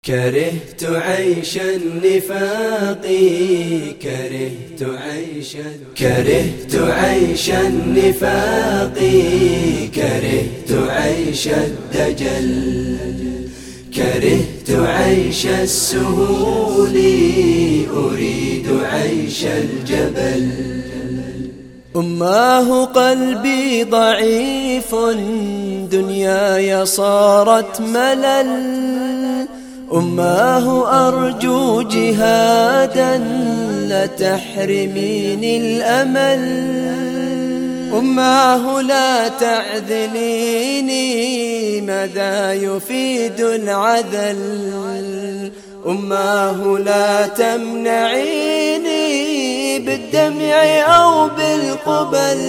كرهت عيش النفاق كرهت عيش النفاق كرهت عيش الدجل كرهت عيش السهول أريد عيش الجبل أماه قلبي ضعيف دنياي صارت ملل أماه أرجو جهادا لا تحرميني الأمل أماه لا تعذليني ماذا يفيد العذل أماه لا تمنعيني بالدمع أو بالقبل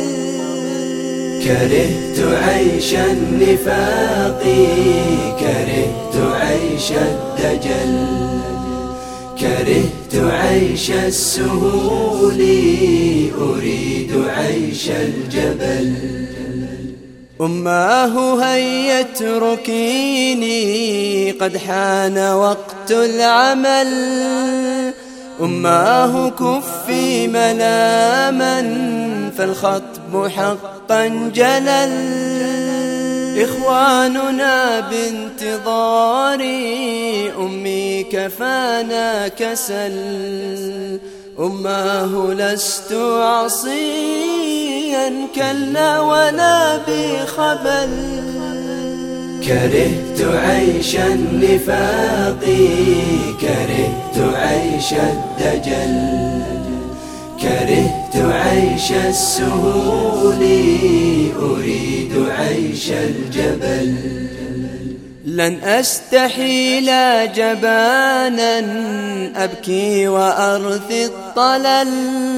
كرهت عيش النفاق كرهت عيش الدجل كرهت عيش السهول أريد عيش الجبل أماه هيا اتركيني قد حان وقت العمل أماه كفي ملاما فالخطب حقا جلل إخواننا بانتظاري أمي كفانا كسل أماه لست عصيا كلا ولا بخبل كرهت عيش النفاق كرهت عيش الدجل كرهت عيش السهول أريد عيش الجبل لن أستحي لا جبانا أبكي وأرثي الطلل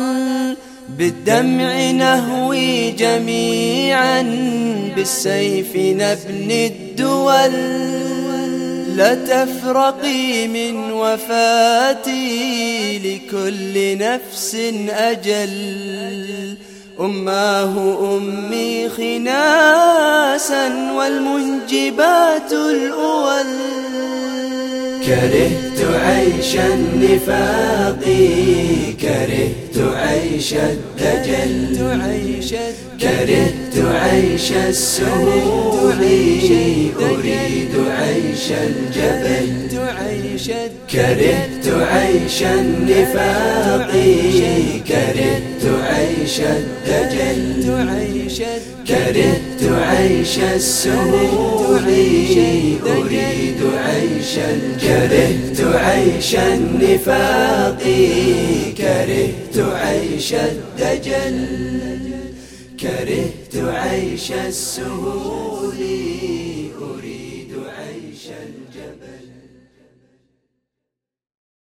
بالدمع نهوي جميعا بالسيف نبني الدول لا تفرقي من وفاتي لكل نفس أجل أماه أمي خناسا والمنجبات الأول كرهت عيش النفاق كرهت عيش الدجل كرهت عيش السهول أريد عيش الجبل كرهت عيش النفاق كرهت عيش الدجل كرهت عيش السهول أريد عيش كرهت عيش النفاق كرهت عيش الدجل كرهت عيش السهول